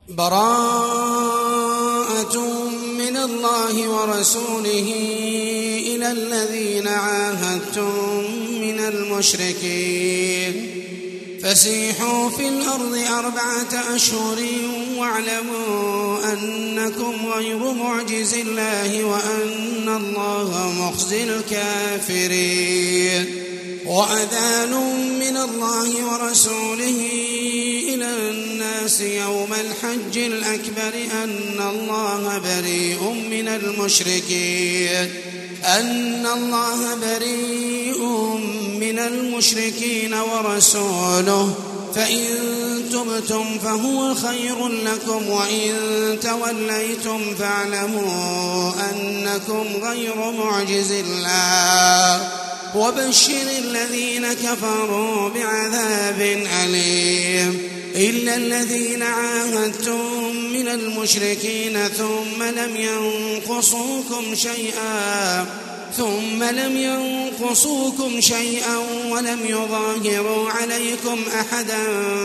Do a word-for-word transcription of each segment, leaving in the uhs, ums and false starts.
براءة من الله ورسوله إلى الذين عاهدتم من المشركين فسيحوا في الأرض أربعة أشهر واعلموا أنكم غير معجز الله وأن الله مخزي الكافرين وأذان من الله ورسوله إلى الناس يوم الحج الأكبر أن الله بريء من المشركين أن الله بريء من المشركين ورسوله فإن تبتم فهو خير لكم وإن توليتم فاعلموا أنكم غير معجز الله وبشر الذين كفروا بعذاب أليم إلا الذين عاهدتم من المشركين ثم لم ينقصوكم شيئا ثم لم ينقصوكم شيئا ولم يظاهروا عليكم أحدا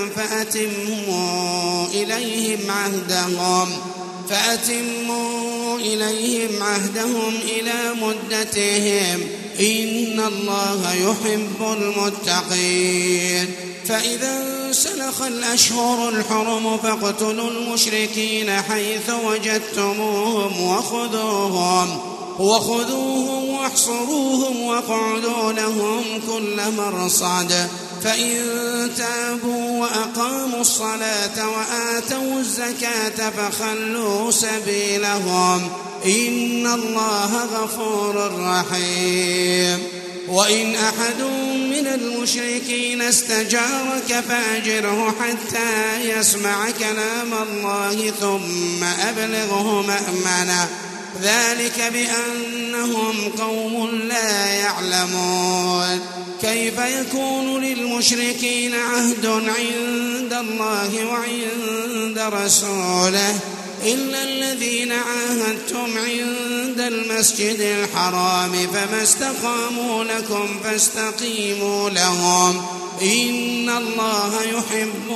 فأتموا إليهم عهدهم فأتموا إليهم عهدهم إلى مدتهم إن الله يحب المتقين فإذا انسلخ الأشهر الحرم فاقتلوا المشركين حيث وجدتموهم وخذوهم وخذوهم واحصروهم واقعدوا لهم كل مرصد فإن تابوا وأقاموا الصلاة وآتوا الزكاة فخلوا سبيلهم إن الله غفور رحيم وإن أحد من المشركين استجارك فأجره حتى يسمع كلام الله ثم أبلغه مأمنه ذلك بأنهم قوم لا يعلمون كيف يكون للمشركين عهد عند الله وعند رسوله إلا الذين عاهدتم عند المسجد الحرام فما استقاموا لكم فاستقيموا لهم إن الله يحب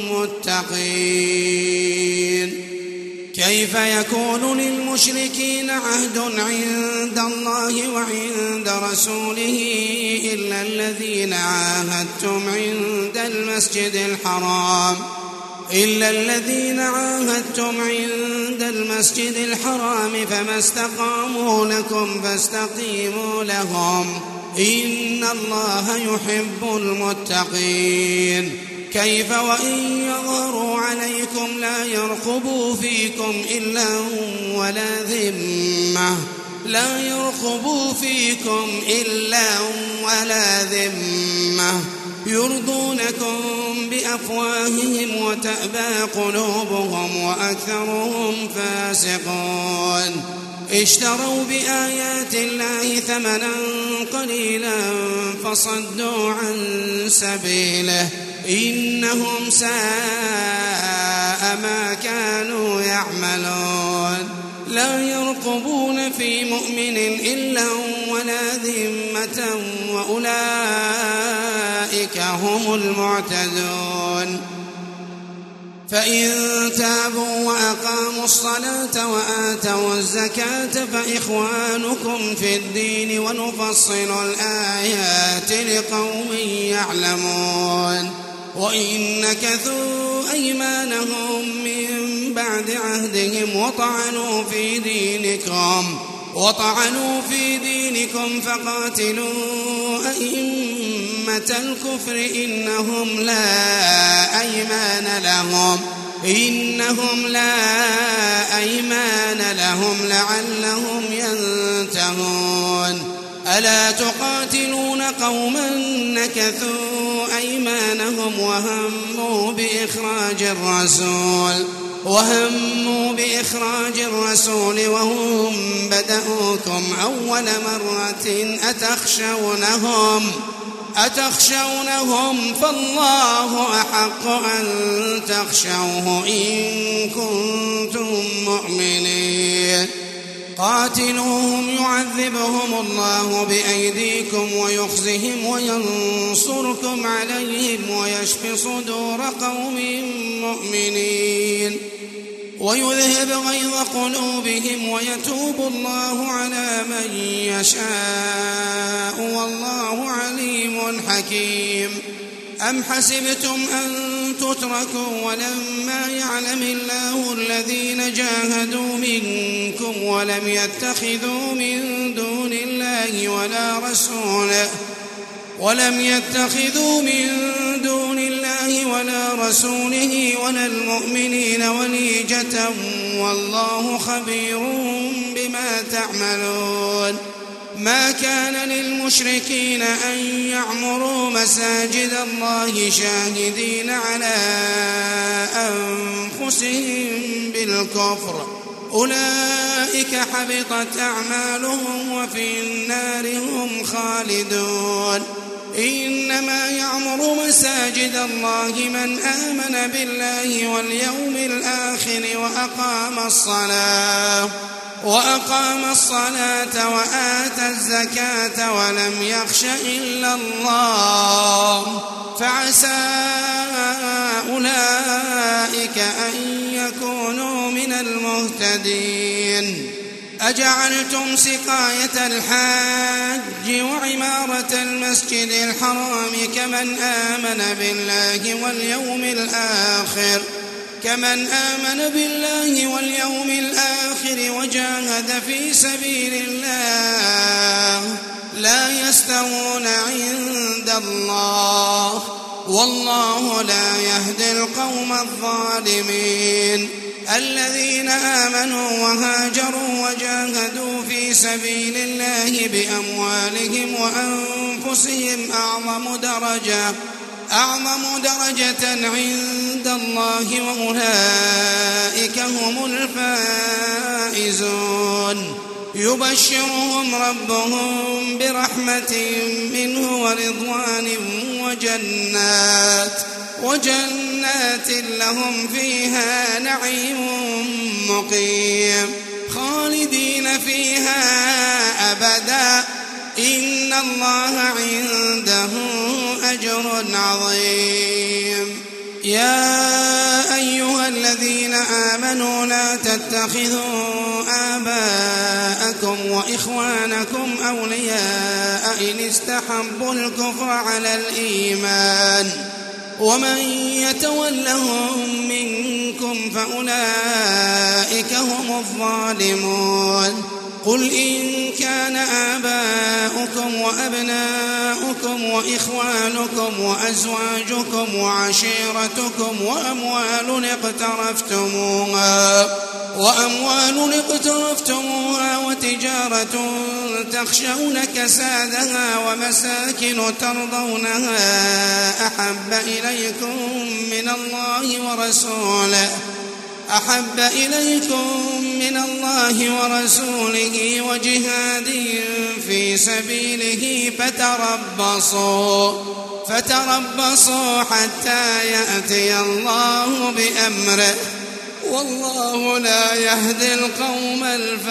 المتقين كيف يكون للمشركين عهد عند الله وعند رسوله إلا الذين عاهدتم عند المسجد الحرام إلا الذين عاهدتم عند المسجد الحرام فما استقاموا لكم فاستقيموا لهم إن الله يحب المتقين كيف وإن يظهروا عليكم لا يرقبوا فيكم إلا ولا ذمة لا يرقبوا فيكم إلا ولا ذمة يرضونكم بأفواههم وتأبى قلوبهم وأكثرهم فاسقون اشتروا بآيات الله ثمنا قليلا فصدوا عن سبيله إنهم ساء ما كانوا يعملون لا يرقبون في مؤمن إلا ولا ذمة وأولئك هم المعتدون فإن تابوا وأقاموا الصلاة وآتوا الزكاة فإخوانكم في الدين ونفصل الآيات لقوم يعلمون وإن نكثوا أيمانهم من بعد عهدهم وطعنوا في دينكم وطعنوا في دينكم فقاتلوا أئمة الكفر إنهم لا أيمان لهم إنهم لا أيمان لهم لعلهم ينتهون ألا تقاتلون قوما نكثوا أيمانهم وهموا بإخراج الرسول وهموا بإخراج الرسول وهم بدأوكم أول مرة أتخشونهم أتخشونهم فالله أحق أن تخشوه إن كنتم مؤمنين قاتلوهم يعذبهم الله بأيديكم ويخزهم وينصركم عليهم ويشف صدور قوم مؤمنين ويذهب غيظ قلوبهم ويتوب الله على من يشاء والله عليم حكيم. أم حسبتم أن تتركوا ولما يعلم الله الذين جاهدوا منكم ولم يتخذوا من دون الله ولا رسوله ولم يتخذوا من دون الله ولا رسوله ولا المؤمنين وليجة والله خبير بما تعملون. ما كان للمشركين أن يعمروا مساجد الله شاهدين على أنفسهم بالكفر أولئك حبطت أعمالهم وفي النار هم خالدون. إنما يعمر مساجد الله من آمن بالله واليوم الآخر وأقام الصلاة وأقام الصلاة وآتى الزكاة ولم يخش إلا الله فعسى أولئك أن يكونوا من المهتدين. أجعلتم سقاية الحاج وعمارة المسجد الحرام كمن آمن بالله واليوم الآخر كمن آمن بالله واليوم الآخر وجاهد في سبيل الله لا يستوون عند الله والله لا يهدي القوم الظالمين. الذين آمنوا وهاجروا وجاهدوا في سبيل الله بأموالهم وأنفسهم أعظم درجة أعظم درجة عند الله وأولئك هم الفائزون. يبشرهم ربهم برحمة منه ورضوان وجنات وجنات لهم فيها نعيم مقيم خالدين فيها أبدا إن الله عنده أجر عظيم. يا أيها الذين آمنوا لا تتخذوا آباءكم وإخوانكم أولياء إن استحبوا الكفر على الإيمان ومن يتولهم منكم فأولئك هم الظالمون. قل إن كان آباؤكم وأبناؤكم وإخوانكم وأزواجكم وعشيرتكم وأموال اقترفتموها وأموال اقترفتموها وتجارة تخشون كسادها ومساكن ترضونها أحب إليكم من الله ورسوله أحب إليكم من الله ورسوله وجهاد في سبيله فتربصوا فتربصوا حتى يأتي الله بأمره والله لا يهدي القوم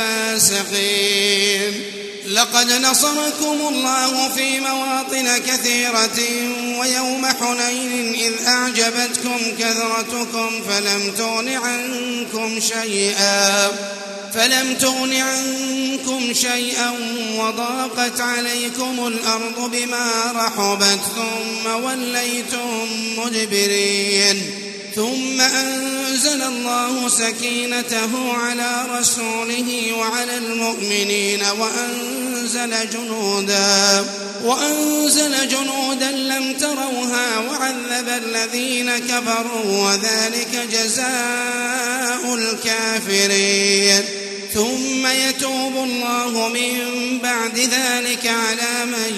الفاسقين. لقد نصركم الله في مواطن كثيرة ويوم حنين إذ أعجبتكم كثرتكم فلم تغن عنكم شيئا فلم تغن عنكم شيئا وضاقت عليكم الأرض بما رحبت ثم وليتم مدبرين. ثم أنزل الله سكينته على رسوله وعلى المؤمنين وأنزل جنودا وأنزل جنودا لم تروها وعذب الذين كفروا وذلك جزاء الكافرين. ثم يتوب الله من بعد ذلك على من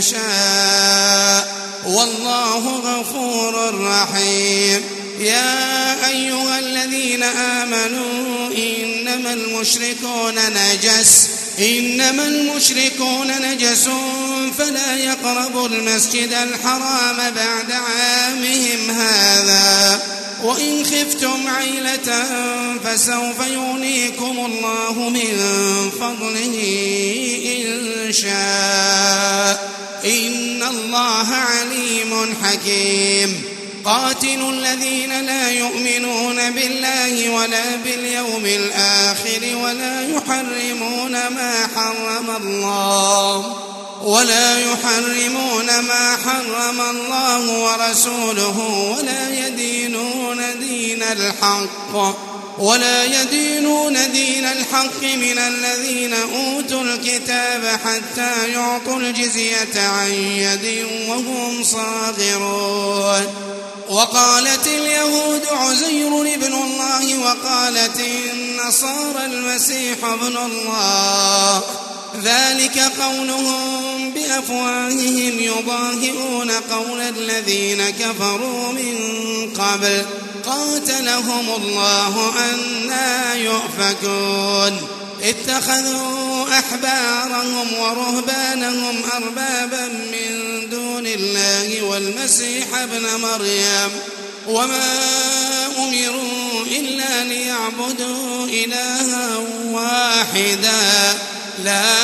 يشاء والله غفور رحيم. يا أيها الذين آمنوا إنما المشركون نجس إنما المشركون نجس فلا يقربوا المسجد الحرام بعد عامهم هذا وإن خفتم عيلة فسوف يغنيكم الله من فضله إن شاء إن الله عليم حكيم. قاتلوا الذين لا يؤمنون بالله ولا باليوم الآخر ولا يحرمون ما حرم الله ولا يحرمون ما حرم الله ورسوله ولا يدينون دين الحق ولا يدينون دين الحق من الذين أوتوا الكتاب حتى يعطوا الجزية عن يد وهم صاغرون. وقالت اليهود عزير ابن الله وقالت النصارى المسيح ابن الله ذلك قولهم بأفواههم يضاهئون قول الذين كفروا من قبل قاتلهم الله أنى يؤفكون. اتخذوا أحبارهم ورهبانهم أربابا من دون الله والمسيح ابن مريم وما أمروا إلا ليعبدوا إلها واحدا لا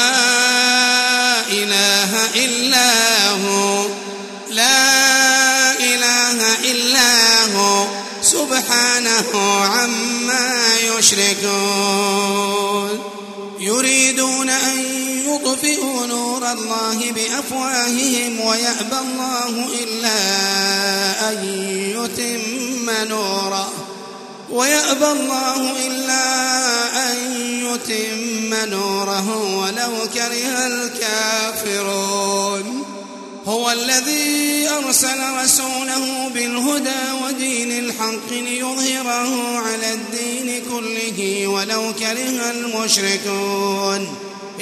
إله إلا هو لا إله إلا هو سبحانه عما يشركون. يريدون أن يطفئوا نور الله بأفواههم ويأبى الله إلا أن يتم نوره ويأبى الله إلا أن يتم نوره ولو كره الكافرون. هو الذي أرسل رسوله بالهدى ودين الحق ليظهره على الدين كله ولو كره المشركون.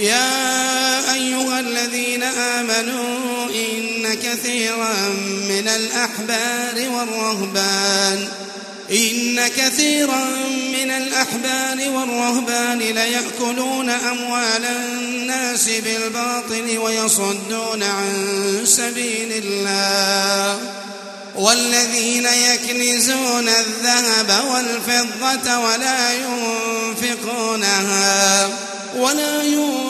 يا أيها الذين آمنوا إن كثيرا من الأحبار والرهبان إن كثيرا من الأحبار والرهبان ليأكلون أموال الناس بالباطل ويصدون عن سبيل الله والذين يكنزون الذهب والفضة ولا ينفقونها ولا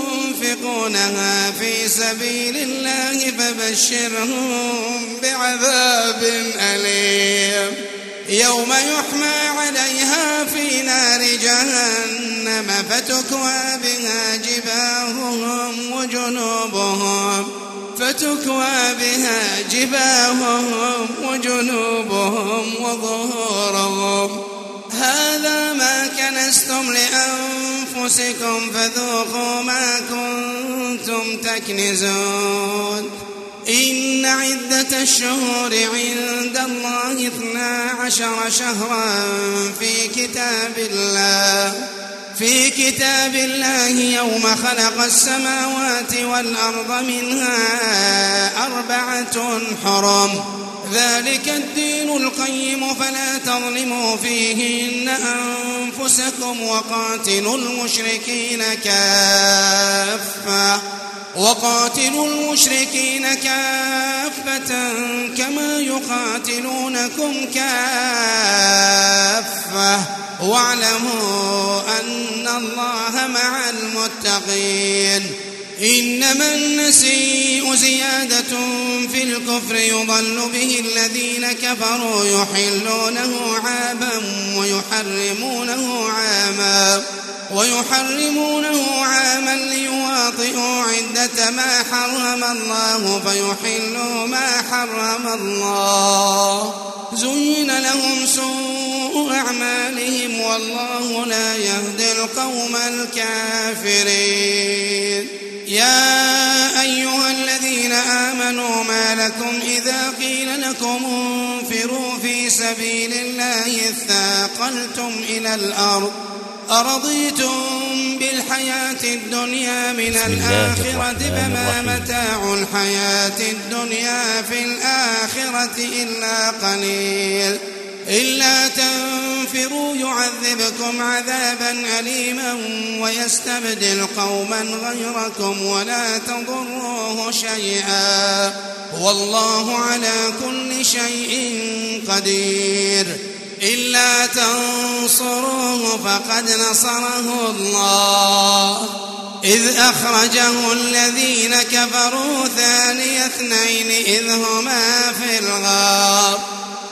ينفقونها في سبيل الله فبشرهم بعذاب أليم يوم يحمى عليها في نار جهنم فتكوى بها جباههم وجنوبهم فتكوى بها جباههم وجنوبهم وظهورهم هذا ما كنزتم لأنفسكم فذوقوا ما كنتم تكنزون. إن عدة الشهور عند الله اثنا عشر شهرا في كتاب الله في كتاب الله يوم خلق السماوات والأرض منها أربعة حرم ذلك الدين القيم فلا تظلموا فيهن أنفسكم وقاتلوا المشركين كافة وقاتلوا المشركين كافة كما يقاتلونكم كافة واعلموا أن الله مع المتقين. إنما النسيء زيادة في الكفر يضل به الذين كفروا يحلونه عاما ويحرمونه عاما ويحرمونه عاما ليواطئوا عدة ما حرم الله فيحلوا ما حرم الله زين لهم سوء أعمالهم والله لا يهدي القوم الكافرين. يا أيها الذين آمنوا ما لكم إذا قيل لكم انفروا في سبيل الله اثاقلتم إلى الأرض أرضيتم بالحياة الدنيا من الآخرة فما متاع الحياة الدنيا في الآخرة إلا قليل. إلا تنفروا يعذبكم عذابا أليما ويستبدل قوما غيركم ولا تضروه شيئا والله على كل شيء قدير. إلا تنصروه فقد نصره الله إذ أخرجه الذين كفروا ثاني اثنين إذ هما في الغار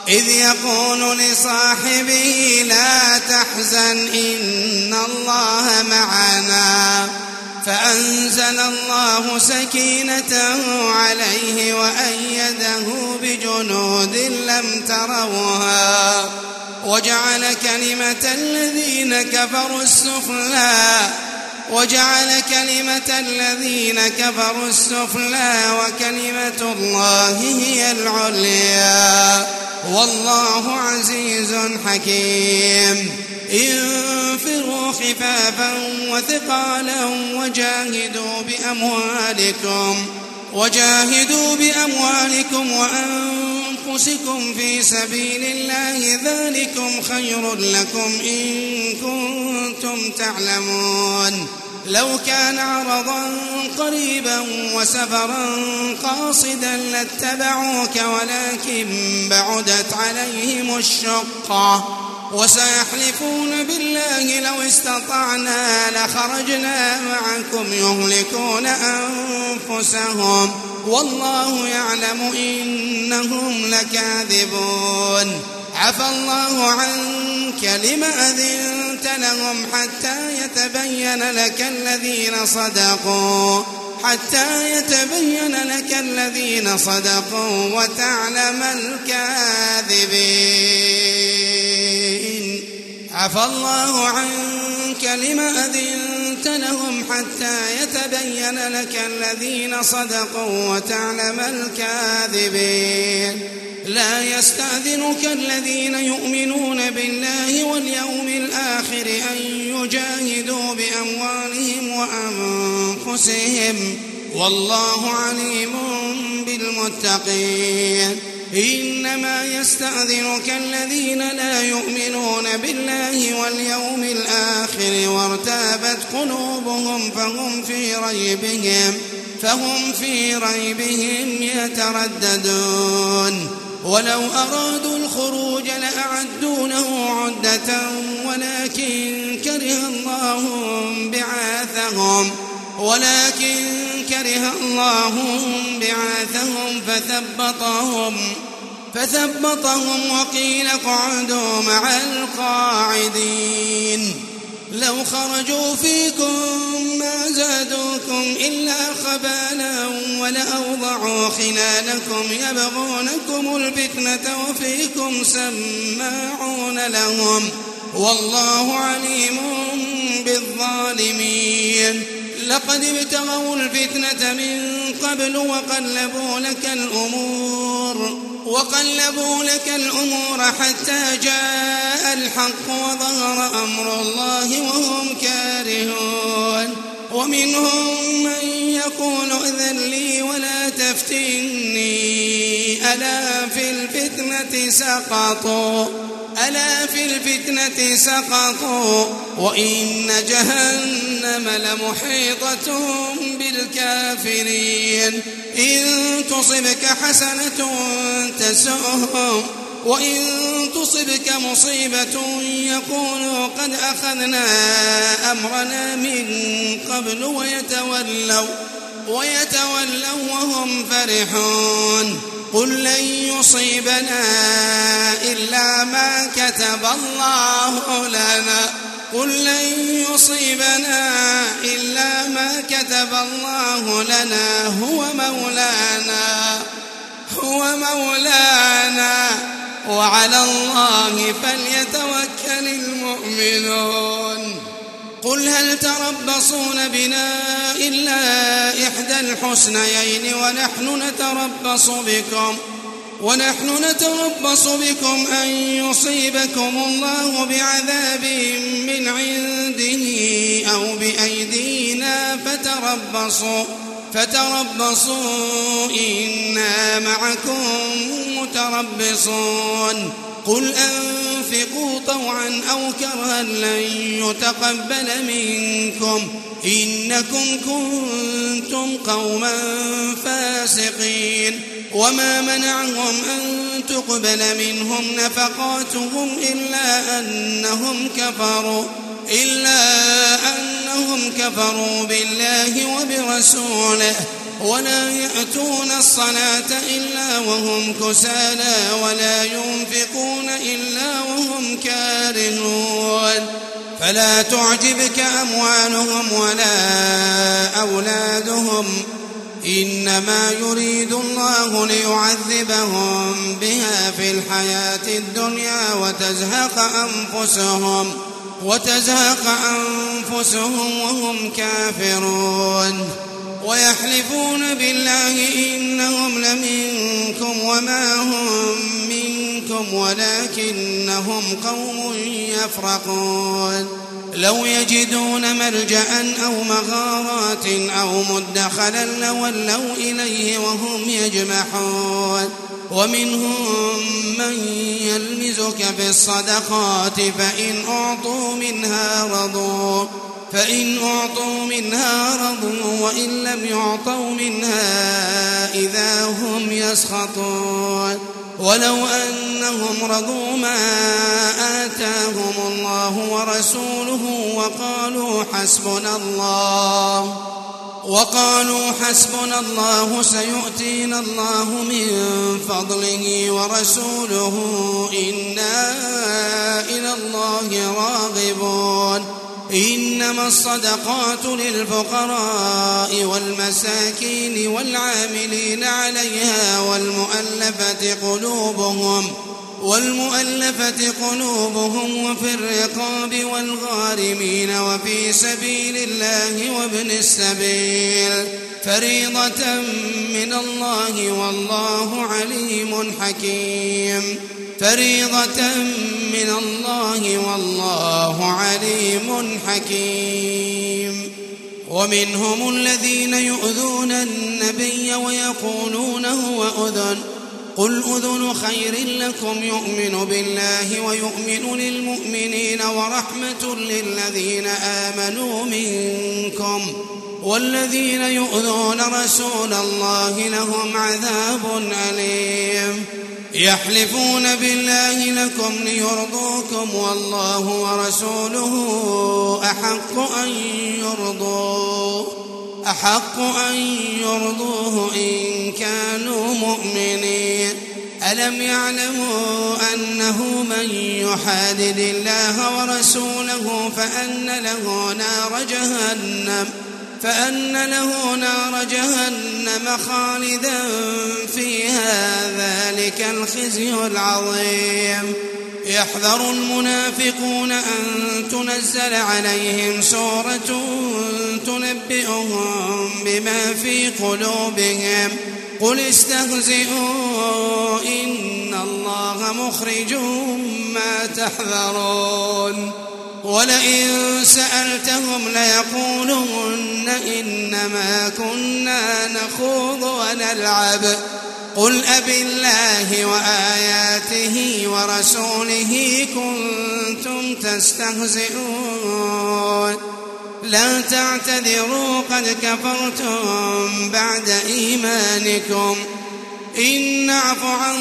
إذ يقول لصاحبه لا تحزن إن الله معنا فأنزل الله سكينته عليه وأيده بجنود لم تروها وجعل كلمة الذين كفروا السفلى وجعل كلمة الذين كفروا السفلى وكلمة الله هي العليا والله عزيز حكيم. انفروا خفافا وثقالا وجاهدوا بأموالكم وجاهدوا بأموالكم وأنفسكم في سبيل الله ذلكم خير لكم إن كنتم تعلمون. لو كان عرضا قريبا وسفرا قاصدا لاتبعوك ولكن بعدت عليهم الشقة وسيحلفون بالله لو استطعنا لخرجنا معكم يهلكون أنفسهم والله يعلم إنهم لكاذبون. عفى الله عنك لم أذنت لهم حتى يتبين لك الذين صدقوا حتى يتبين لك الذين صدقوا وتعلم الكاذبين. عفى الله عنك لم أذنت لهم حتى يتبين لك الذين صدقوا وتعلم الكاذبين. لا يستأذنك الذين يؤمنون بالله واليوم الآخر أن يجاهدوا بأموالهم وأنفسهم والله عليم بالمتقين. إنما يستأذنك الذين لا يؤمنون بالله واليوم الآخر وارتابت قلوبهم فهم في ريبهم فهم في ريبهم يترددون. ولو أرادوا الخروج لأعدوا له عدة ولكن كره الله بعاثهم ولكن كره الله بعاثهم فثبطهم فثبطهم وقيل اقعدوا مع القاعدين. لو خرجوا فيكم ما زادوكم إلا خبالا ولأوضعوا خلالكم يبغونكم الفتنة وفيكم سماعون لهم والله عليم بالظالمين. لقد ابتغوا الفتنة من قبل وقلبوا لك الأمور وقلبوا لك الأمور حتى جاء الحق وظهر أمر الله وهم كارهون. ومنهم من يقول إذن لي ولا تفتني ألا في الفتنة سقطوا ألا في الفتنة سقطوا وإن جهنم لمحيطة بالكافرين. إن تصبك حسنة تسؤهم وإن تصبك مصيبة يقولوا قد أخذنا أمرنا من قبل ويتولوا ويتولوا وهم فرحون. قل لن يصيبنا إلا ما كتب الله لنا قل لن يصيبنا إلا ما كتب الله لنا هو مولانا هو مولانا وعلى الله فليتوكل المؤمنون. قل هل تربصون بنا إلا إحدى الحسنيين ونحن نتربص بكم ونحن نتربص بكم أن يصيبكم الله بعذاب من عنده أو بأيدينا فتربصوا فتربصوا إنا معكم متربصون. قل أنفقوا طوعا أو كرها لن يتقبل منكم إنكم كنتم قوما فاسقين. وما منعهم أن تقبل منهم نفقاتهم إلا أنهم كفروا إلا أنهم كفروا بالله وبرسوله ولا يأتون الصلاة إلا وهم كسالى ولا ينفقون إلا وهم كارهون فلا تعجبك أموالهم ولا أولادهم إنما يريد الله ليعذبهم بها في الحياة الدنيا وتزهق أنفسهم وتزهق أنفسهم وهم كافرون ويحلفون بالله إنهم لمنكم وما هم منكم ولكنهم قوم يفرقون لو يجدون ملجأ أو مغارات أو مدخلا لولوا إليه وهم يجمحون ومنهم من يلمزك في الصدقات فإن أعطوا منها رضوا فإن أعطوا منها رضوا وإن لم يعطوا منها إذا هم يسخطون ولو أنهم رضوا ما آتاهم الله ورسوله وقالوا حسبنا الله وقالوا حسبنا الله سيؤتينا الله من فضله ورسوله إنا إلى الله راغبون إنما الصدقات للفقراء والمساكين والعاملين عليها والمؤلفة قلوبهم والمؤلفة قلوبهم وفي الرقاب والغارمين وفي سبيل الله وابن السبيل فريضة من الله والله عليم حكيم فريضة من الله والله عليم حكيم ومنهم الذين يؤذون النبي ويقولون هو أذن قل أذن خير لكم يؤمن بالله ويؤمن للمؤمنين ورحمة للذين آمنوا منكم والذين يؤذون رسول الله لهم عذاب أليم يحلفون بالله لكم ليرضوكم والله ورسوله أحق أن يرضوه أحق أن يرضوه إن كانوا مؤمنين ألم يعلموا أنه من يحادد الله ورسوله فأن له نار جهنم فأن له نار جهنم خالدا فيها ذلك الخزي العظيم يحذر المنافقون أن تنزل عليهم سورة تنبئهم بما في قلوبهم قل استهزئوا إن الله مخرج ما تحذرون ولئن سألتهم ليقولن إنما كنا نخوض ونلعب قل أبالله وآياته ورسوله كنتم تستهزئون لا تعتذروا قد كفرتم بعد إيمانكم إن نعف عن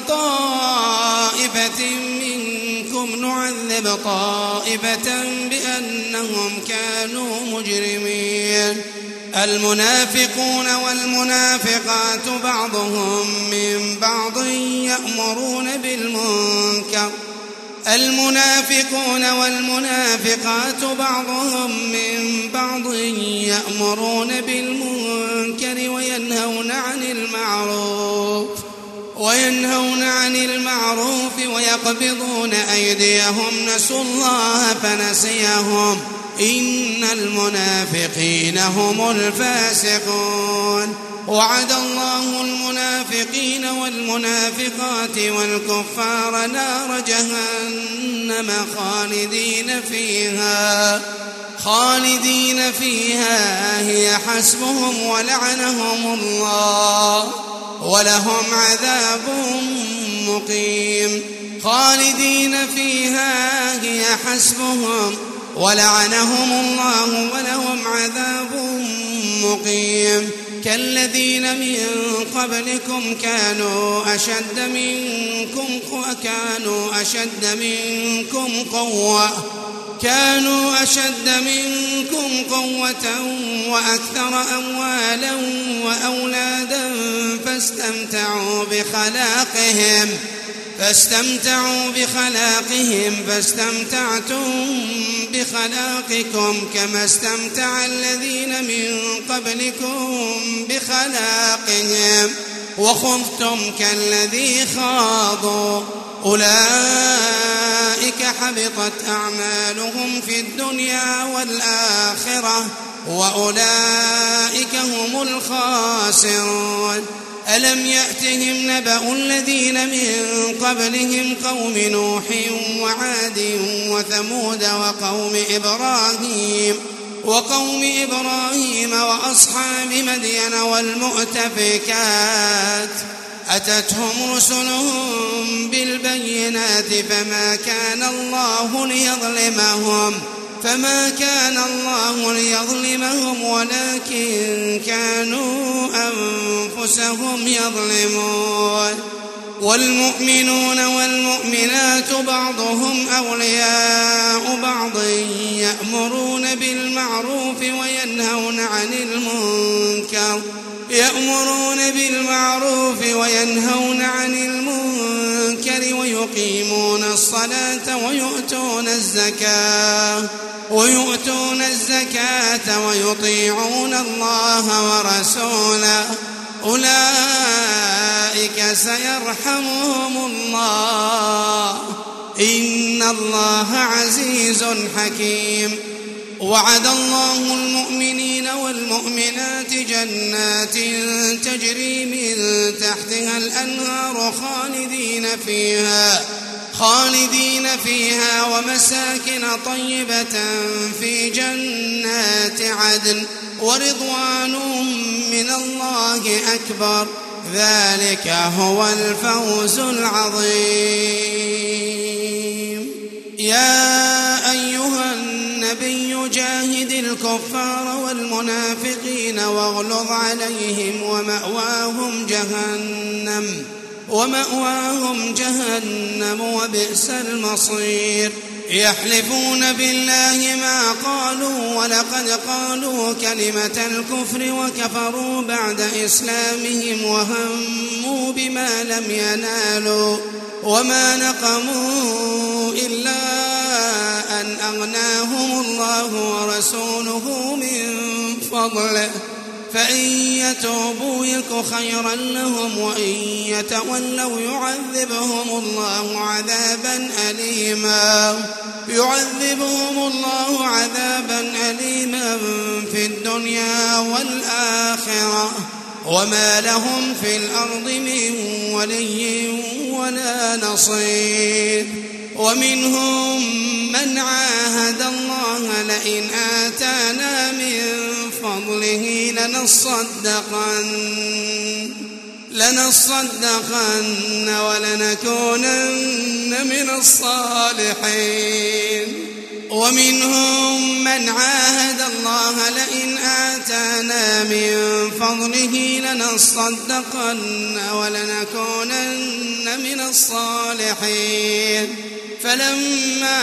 طائفة منكم نعذب طائفة بأنهم كانوا مجرمين المنافقون والمنافقات بعضهم من بعض يأمرون بالمنكر المنافقون والمنافقات بعضهم من بعض يأمرون بالمنكر وينهون عن المعروف وينهون عن المعروف ويقبضون أيديهم نسوا الله فنسيهم إن المنافقين هم الفاسقون وعد الله المنافقين والمنافقات والكفار نار جهنم خالدين فيها خالدين فيها هي حسبهم ولعنهم الله ولهم عذاب مقيم خالدين فيها هي حسبهم ولعنهم الله ولهم عذاب مقيم كالذين من قبلكم كانوا أشد منكم وكانوا أشد منكم قوة كانوا أشد منكم قوة وأكثر أموالا وأولادا فاستمتعوا بخلاقهم فاستمتعوا بخلاقهم فاستمتعتم بخلاقكم كما استمتع الذين من قبلكم بخلاقهم وخضتم كالذي خاضوا أولئك حبطت أعمالهم في الدنيا والآخرة وأولئك هم الخاسرون. ألم يأتهم نبأ الذين من قبلهم قوم نوح وعاد وثمود وقوم إبراهيم وقوم إبراهيم وأصحاب مدين والمؤتفكات أتتهم رسلهم بالبينات فما كان الله ليظلمهم فما كان الله ليظلمهم ولكن كانوا أنفسهم يظلمون. والمؤمنون والمؤمنات بعضهم أولياء بعض يأمرون بالمعروف وينهون عن المنكر يأمرون بالمعروف وينهون عن المنكر ويقيمون الصلاة ويؤتون الزكاة ويؤتون الزكاة ويطيعون الله ورسوله أولئك سيرحمهم الله إن الله عزيز حكيم. وعد الله المؤمنين والمؤمنات جنات تجري من تحتها الأنهار خالدين فيها خالدين فيها ومساكن طيبة في جنات عدن ورضوان من الله أكبر ذلك هو الفوز العظيم. يا أيها النبي جاهد الكفار والمنافقين واغلظ عليهم ومأواهم جهنم ومأواهم جهنم وبئس المصير. يحلفون بالله ما قالوا ولقد قالوا كلمة الكفر وكفروا بعد إسلامهم وهموا بما لم ينالوا وما نقموا إلا أن أغناهم الله ورسوله من فضله فإن يتوبوا يك خيرا لهم وإن يتولوا يعذبهم الله عذابا أليما يعذبهم الله عذابا أليما في الدنيا والآخرة وما لهم في الأرض من ولي ولا نصير. ومنهم من عاهد الله لئن آتانا من فضله لنصدقن لنصدقن ولنكونن من الصالحين. ومنهم من عاهد الله لئن آتانا من فضله لنصدقن ولنكونن من الصالحين فلما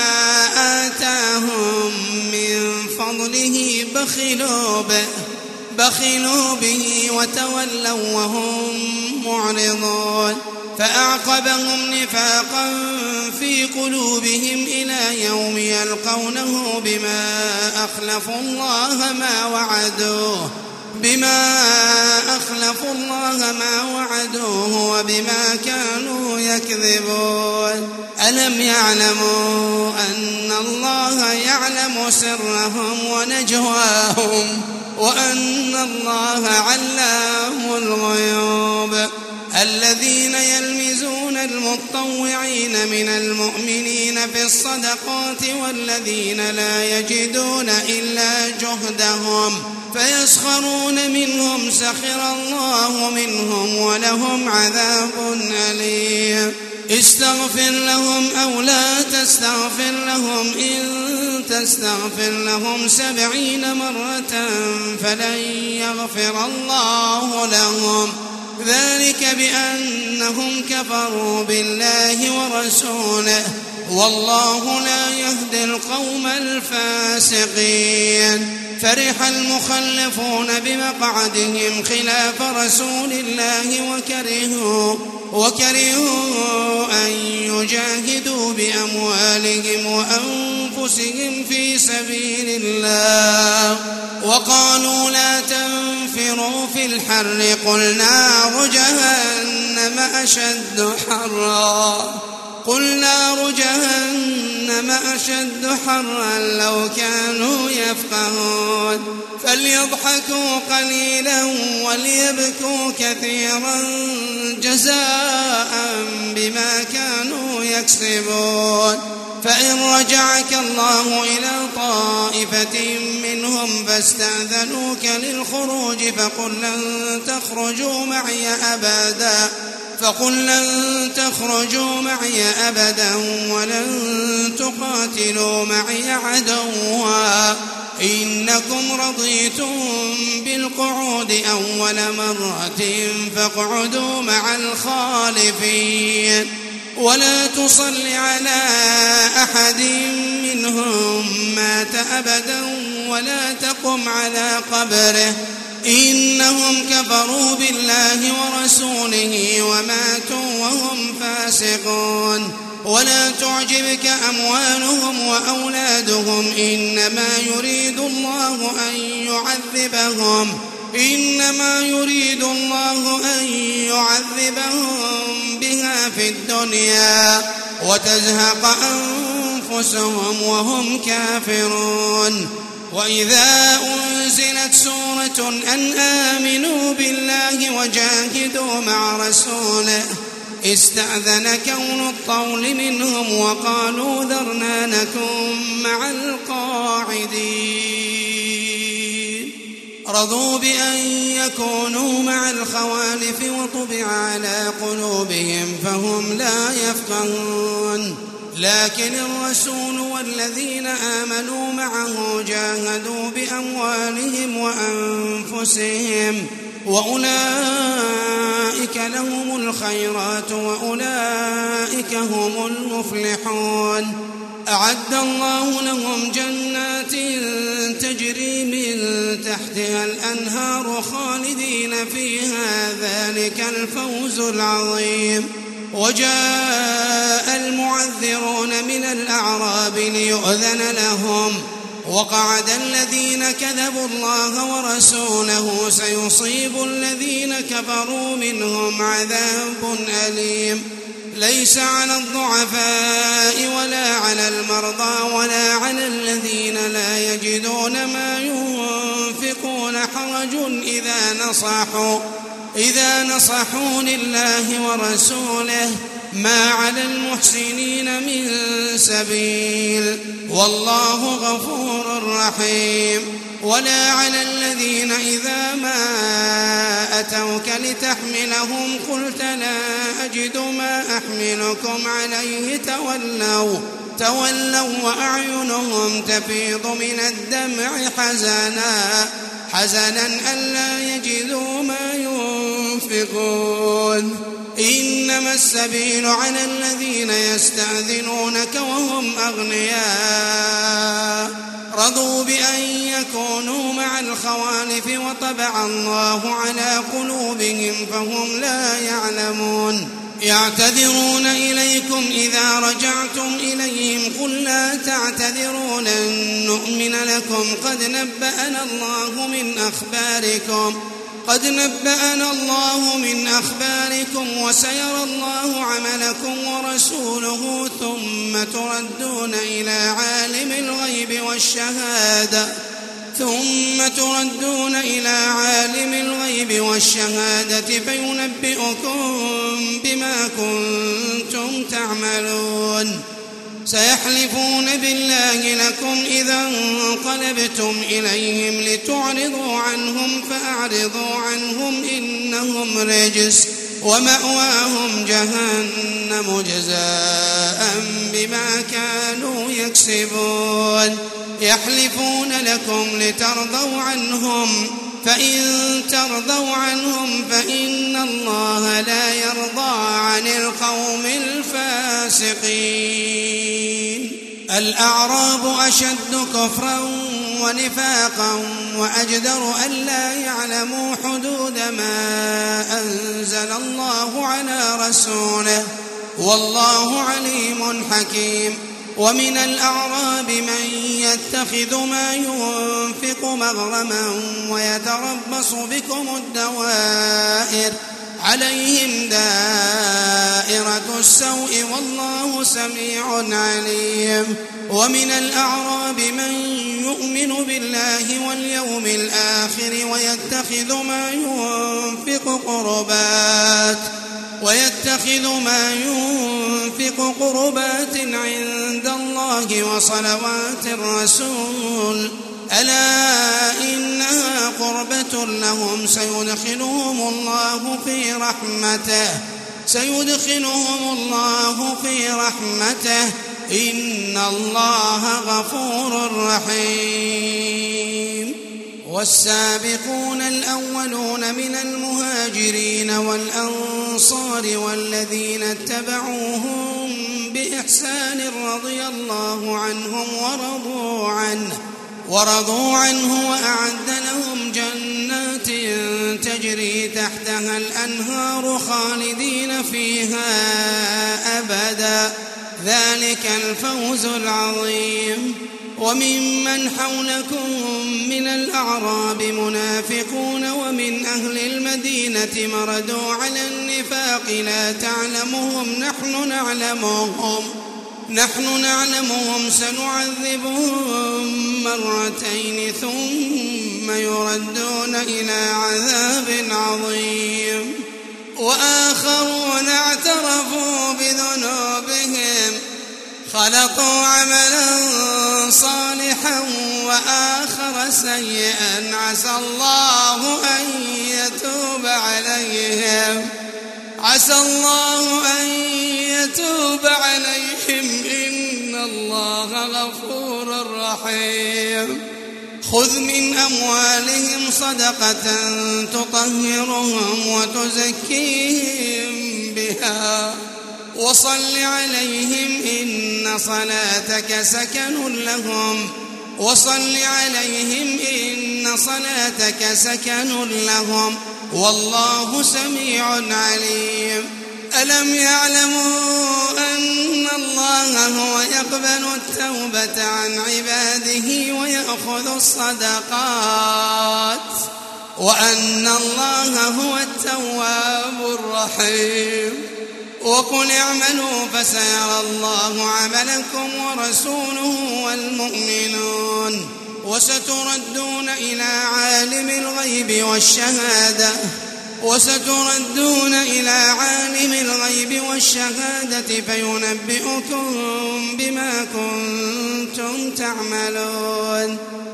آتاهم من فضله بخلوا به بخلوا به وتولوا وهم معرضون فأعقبهم نفاقا في قلوبهم إلى يوم يلقونه بما أخلفوا الله ما وعدوه بما أخلفوا الله ما وعدوه وبما كانوا يكذبون. ألم يعلموا أن الله يعلم سرهم ونجواهم وأن الله علام الغيوب. الذين يلمزون المطوعين من المؤمنين في الصدقات والذين لا يجدون إلا جهدهم فيسخرون منهم سخر الله منهم ولهم عذاب أليم. استغفر لهم أو لا تستغفر لهم إن تستغفر لهم سبعين مرة فلن يغفر الله لهم ذلك بأنهم كفروا بالله ورسوله والله لا يهدي القوم الفاسقين. فرح المخلفون بمقعدهم خلاف رسول الله وكرهوا, وكرهوا أن يجاهدوا بأموالهم وأنفسهم في سبيل الله وقالوا لا تنفروا في الحر قل نار جهنم أشد حرا قل نار جهنم أشد حرا لو كانوا يفقهون. فليضحكوا قليلا وليبكوا كثيرا جزاء بما كانوا يكسبون. فإن رجعك الله إلى طائفة منهم فاستأذنوك للخروج فقل لن تخرجوا معي أبدا فقل لن تخرجوا معي أبدا ولن تقاتلوا معي عدوا إنكم رضيتم بالقعود أول مرة فاقعدوا مع الخالفين. ولا تصل على أحد منهم مات أبدا ولا تقم على قبره إنهم كفروا بالله ورسوله وماتوا وهم فاسقون. ولا تعجبك أموالهم وأولادهم إنما يريد الله أن يعذبهم إنما يريد الله أن يعذبهم بها في الدنيا وتزهق أنفسهم وهم كافرون. وإذا أنزلت سورة أن آمنوا بالله وجاهدوا مع رسوله استأذنك أولو الطول منهم وقالوا ذرنا نكن مع القاعدين. رضوا بأن يكونوا مع الخوالف وطبع على قلوبهم فهم لا يفقهون. لكن الرسول والذين آمنوا معه جاهدوا بأموالهم وأنفسهم وأولئك لهم الخيرات وأولئك هم المفلحون. أعد الله لهم جنات تجري من تحتها الأنهار خالدين فيها ذلك الفوز العظيم. وجاء المعذرون من الأعراب ليؤذن لهم وقعد الذين كذبوا الله ورسوله سيصيب الذين كفروا منهم عذاب أليم. ليس على الضعفاء ولا على المرضى ولا على الذين لا يجدون ما ينفقون حرج إذا نصحوا إذا نصحوا لله ورسوله ما على المحسنين من سبيل والله غفور رحيم. ولا على الذين إذا ما أتوك لتحملهم قلت لا أجد ما أحملكم عليه تولوا تولوا وأعينهم تفيض من الدمع حزنا حزنا ألا يجدوا ما ينفقون. إنما السبيل على الذين يستأذنونك وهم أغنياء رضوا بأن يكونوا مع الخوالف وطبع الله على قلوبهم فهم لا يعلمون. يعتذرون إليكم إذا رجعتم إليهم قل لا تعتذروا لن نؤمن لكم قد نبأنا الله من أخباركم قد نبأنا الله من أخباركم وسيرى الله عملكم ورسوله ثم تردون إلى عالم الغيب والشهادة ثم تردون إلى عالم الغيب والشهادة فينبئكم بما كنتم تعملون. سيحلفون بالله لكم إذا انقلبتم إليهم لتعرضوا عنهم فأعرضوا عنهم إنهم رجس ومأواهم جهنم جزاء بما كانوا يكسبون. يحلفون لكم لترضوا عنهم فإن ترضوا عنهم فإن الله لا يرضى عن القوم الفاسقين. الأعراب أشد كفرا ونفاقا وأجدر ألا يعلموا حدود ما أنزل الله على رسوله والله عليم حكيم. ومن الأعراب من يتخذ ما ينفق مغرما ويتربص بكم الدوائر عليهم دائرة السوء والله سميع عليم. ومن الأعراب من يؤمن بالله واليوم الآخر ويتخذ ما ينفق قربات ويتخذ ما ينفق قربات عند الله وصلوات الرسول ألا إنها قربة لهم سيدخلهم الله في رحمته سيدخلهم الله في رحمته إن الله غفور رحيم. والسابقون الأولون من المهاجرين والأنصار والذين اتبعوهم بإحسان رضي الله عنهم ورضوا عنه ورضوا عنه وأعد لهم جنات تجري تحتها الأنهار خالدين فيها أبدا ذلك الفوز العظيم. وممن حولكم من الأعراب منافقون ومن أهل المدينة مردوا على النفاق لا تعلمهم نحن نعلمهم نحن نعلمهم سنعذبهم مرتين ثم يردون إلى عذاب عظيم. وآخرون اعترفوا بذنوبهم خلقوا عملا صالحا وآخر سيئا عسى الله أن يتوب عليهم عسى الله أن يتوب عليهم إن الله غفور رحيم. خذ من أموالهم صدقة تطهرهم وتزكيهم بها وصل عليهم إن صلاتك سكن لهم وصل عليهم إن صلاتك سكن لهم والله سميع عليم. ألم يعلموا أن الله هو يقبل التوبة عن عباده ويأخذ الصدقات وأن الله هو التواب الرحيم. وقل اعملوا فسيرى الله عملكم ورسوله والمؤمنون وستردون إلى عالم الغيب والشهادة وستردون إلى عالم الغيب والشهادة فينبئكم بما كنتم تعملون.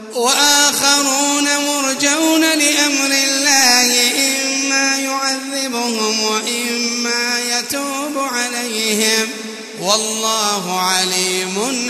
وآخرون مرجون لأمر الله إما يعذبهم وإما يتوب عليهم والله عليم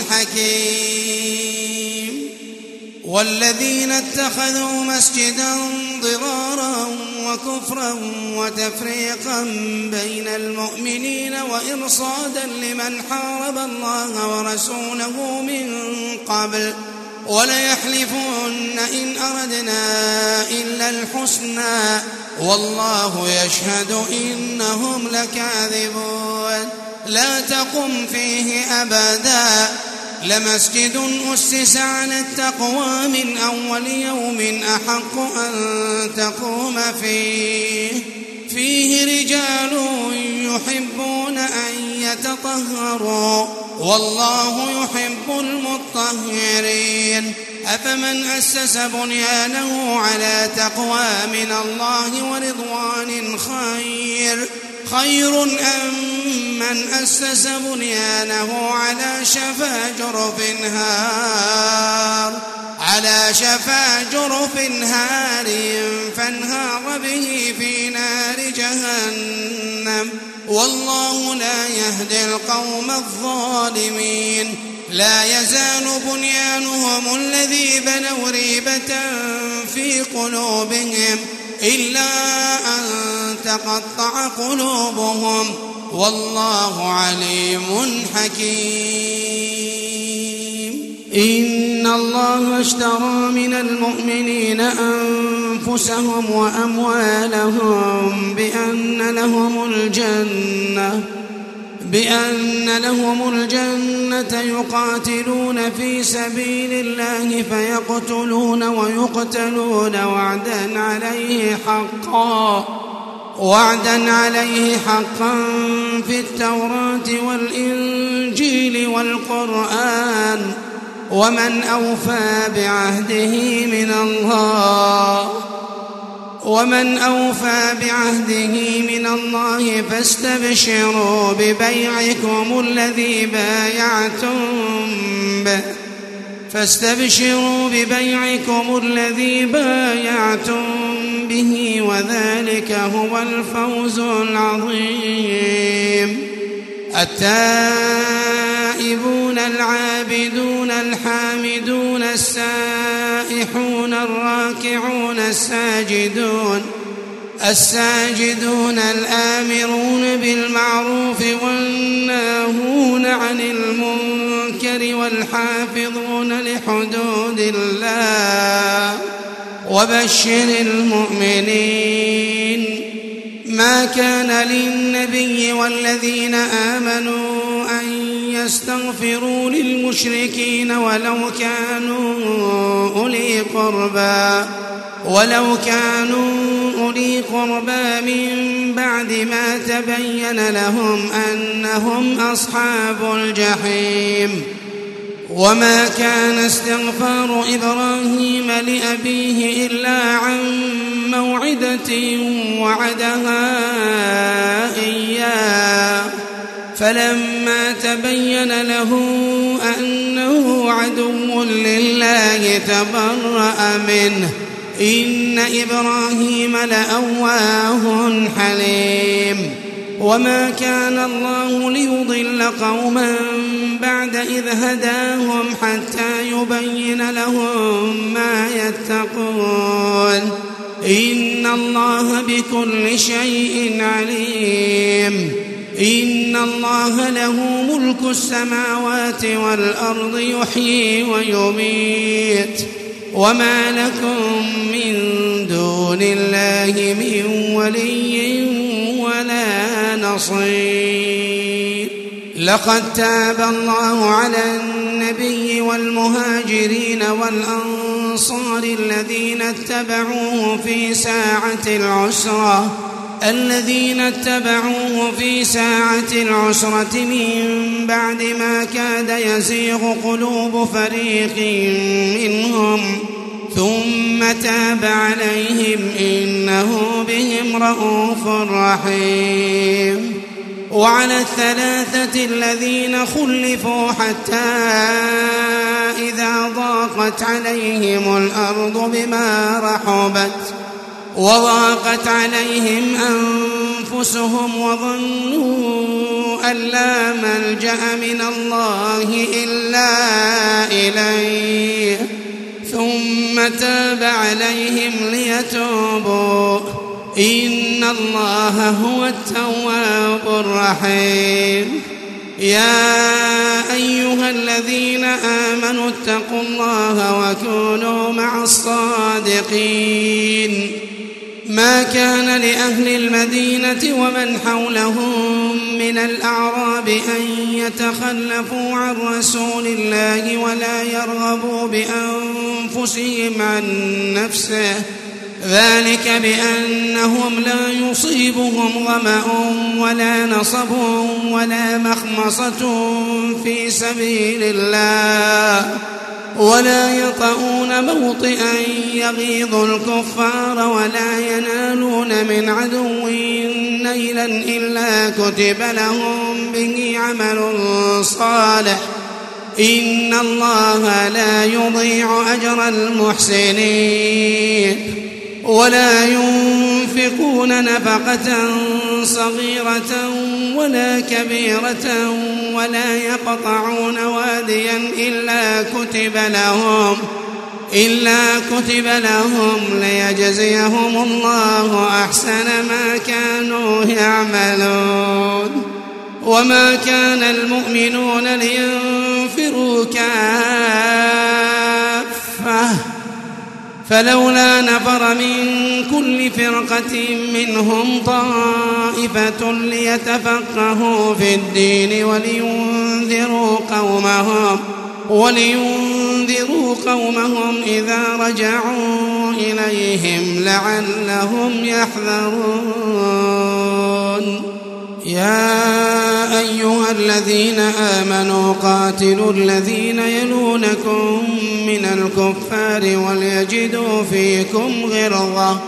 حكيم. والذين اتخذوا مسجدا ضرارا وكفرا وتفريقا بين المؤمنين وإرصادا لمن حارب الله ورسوله من قبل وليحلفون إن أردنا إلا الحسنى والله يشهد إنهم لكاذبون. لا تقم فيه أبدا لمسجد أسس على التقوى من أول يوم أحق أن تقوم فيه فيه رجال يحبون أن يتطهروا والله يحب المطهرين. أفمن أسس بنيانه على تقوى من الله ورضوان خير خير أم من أسس بنيانه على شفا جرف هار على شفا جرف هار فانهار به في نار جهنم والله لا يهدي القوم الظالمين. لا يزال بنيانهم الذي بنوا ريبة في قلوبهم إلا أن تقطع قلوبهم والله عليم حكيم. إن الله اشترى من المؤمنين أنفسهم وأموالهم بأن لهم الجنة بأن لهم الجنة يقاتلون في سبيل الله فيقتلون ويقتلون وعدا عليه حقا وعدا عليه حقا في التوراة والإنجيل والقرآن ومن أوفى بعهده من الله ومن أوفى بعهده من الله فاستبشروا ببيعكم الذي بايعتم به فاستبشروا ببيعكم الذي بايعتم به وذلك هو الفوز العظيم. التائبون العابدون الحامدون السائحون الراكعون الساجدون الساجدون الآمرون بالمعروف والناهون عن المنكر والحافظون لحدود الله وبشر المؤمنين. ما كان للنبي والذين آمنوا أن يستغفروا للمشركين ولو كانوا أولي قربى ولو كانوا أولي قربى من بعد ما تبين لهم أنهم أصحاب الجحيم. وما كان استغفار إبراهيم لأبيه إلا عن موعدة وعدها إياه فلما تبين له أنه عدو لله تبرأ منه إن إبراهيم لأواه حليم. وما كان الله ليضل قوما بعد إذ هداهم حتى يبين لهم ما يتقون إن الله بكل شيء عليم. إن الله له ملك السماوات والأرض يحيي ويميت وما لكم من دون الله من ولي ولا نصير. لقد تاب الله على النبي والمهاجرين والأنصار الذين اتبعوه في ساعة العسرة الذين اتبعوه في ساعة العسرة من بعد ما كاد يزيغ قلوب فريق منهم ثم تاب عليهم إنه بهم رءوف رحيم. وعلى الثلاثة الذين خلفوا حتى إذا ضاقت عليهم الأرض بما رحبت وضاقت عليهم أنفسهم وظنوا أن لا ملجأ من الله إلا إليه ثم تاب عليهم ليتوبوا إن الله هو التواب الرحيم. يا أيها الذين آمنوا اتقوا الله وكونوا مع الصادقين. ما كان لأهل المدينة ومن حولهم من الأعراب أن يتخلفوا عن رسول الله ولا يرغبوا بأنفسهم عن نفسه ذلك بأنهم لا يصيبهم ظمأ ولا نصب ولا مخمصة في سبيل الله ولا يطؤون موطئا يغيظ الكفار ولا ينالون من عدو نيلا إلا كتب لهم به عمل صالح إن الله لا يضيع أجر المحسنين. ولا ينفقون نفقة صغيرة ولا كبيرة ولا يقطعون واديا إلا كتب لهم إلا كتب لهم ليجزيهم الله أحسن ما كانوا يعملون. وما كان المؤمنون لينفروا كافة فلولا نفر من كل فرقة منهم طائفة ليتفقهوا في الدين ولينذروا قومهم ولينذروا قومهم إذا رجعوا إليهم لعلهم يحذرون. يا أيها الذين آمنوا قاتلوا الذين يلونكم من الكفار وليجدوا فيكم غلظة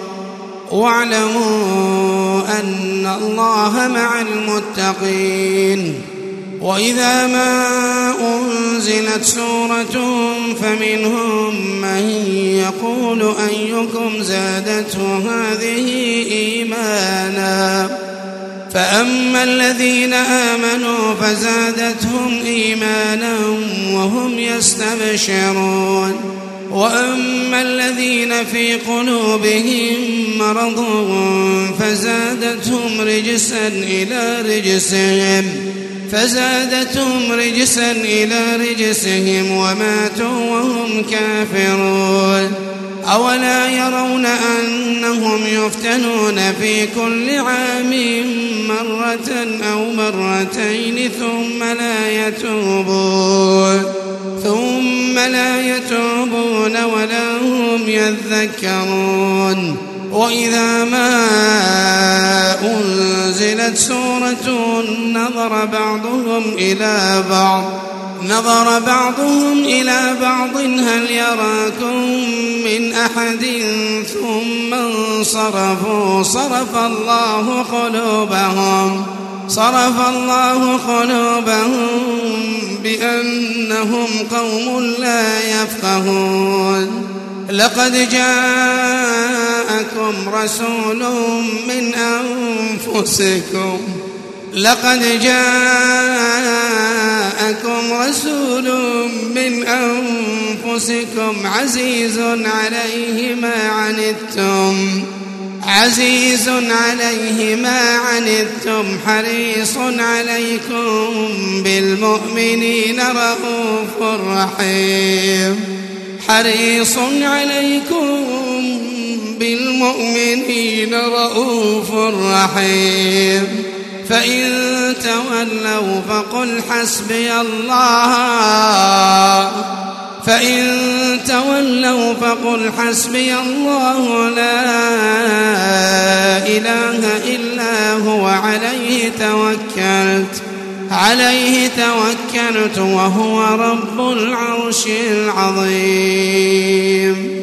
واعلموا أن الله مع المتقين. وإذا ما أنزلت سورة فمنهم من يقول أيكم زادته هذه إيمانا فأما الذين آمنوا فزادتهم إيمانا وهم يستبشرون وأما الذين في قلوبهم مرض فزادتهم رجسا إلى رجسهم فزادتهم رجسا إلى رجسهم وماتوا وهم كافرون. أولا يرون أنهم يفتنون في كل عام مرة أو مرتين ثم لا يتوبون ثم لا يتوبون ولا هم يذكرون. وإذا ما أنزلت سورة نظر بعضهم إلى بعض نظر بعضهم إلى بعض هل يراكم من أحد ثم انصرفوا صرف الله قلوبهم صرف الله قلوبهم بأنهم قوم لا يفقهون. لقد جاءكم رسول من أنفسكم لقد جاءكم رسول من أنفسكم عزيز عليه ما عنتم عزيز عليه ما عنتم حريص عليكم بالمؤمنين رؤوف رحيم حريص عليكم بالمؤمنين رؤوف رحيم. فإن تولوا فقل حسبي الله فإن تولوا فقل حسبي الله لا إله إلا هو عليه توكلت عليه توكلت وهو رب العرش العظيم.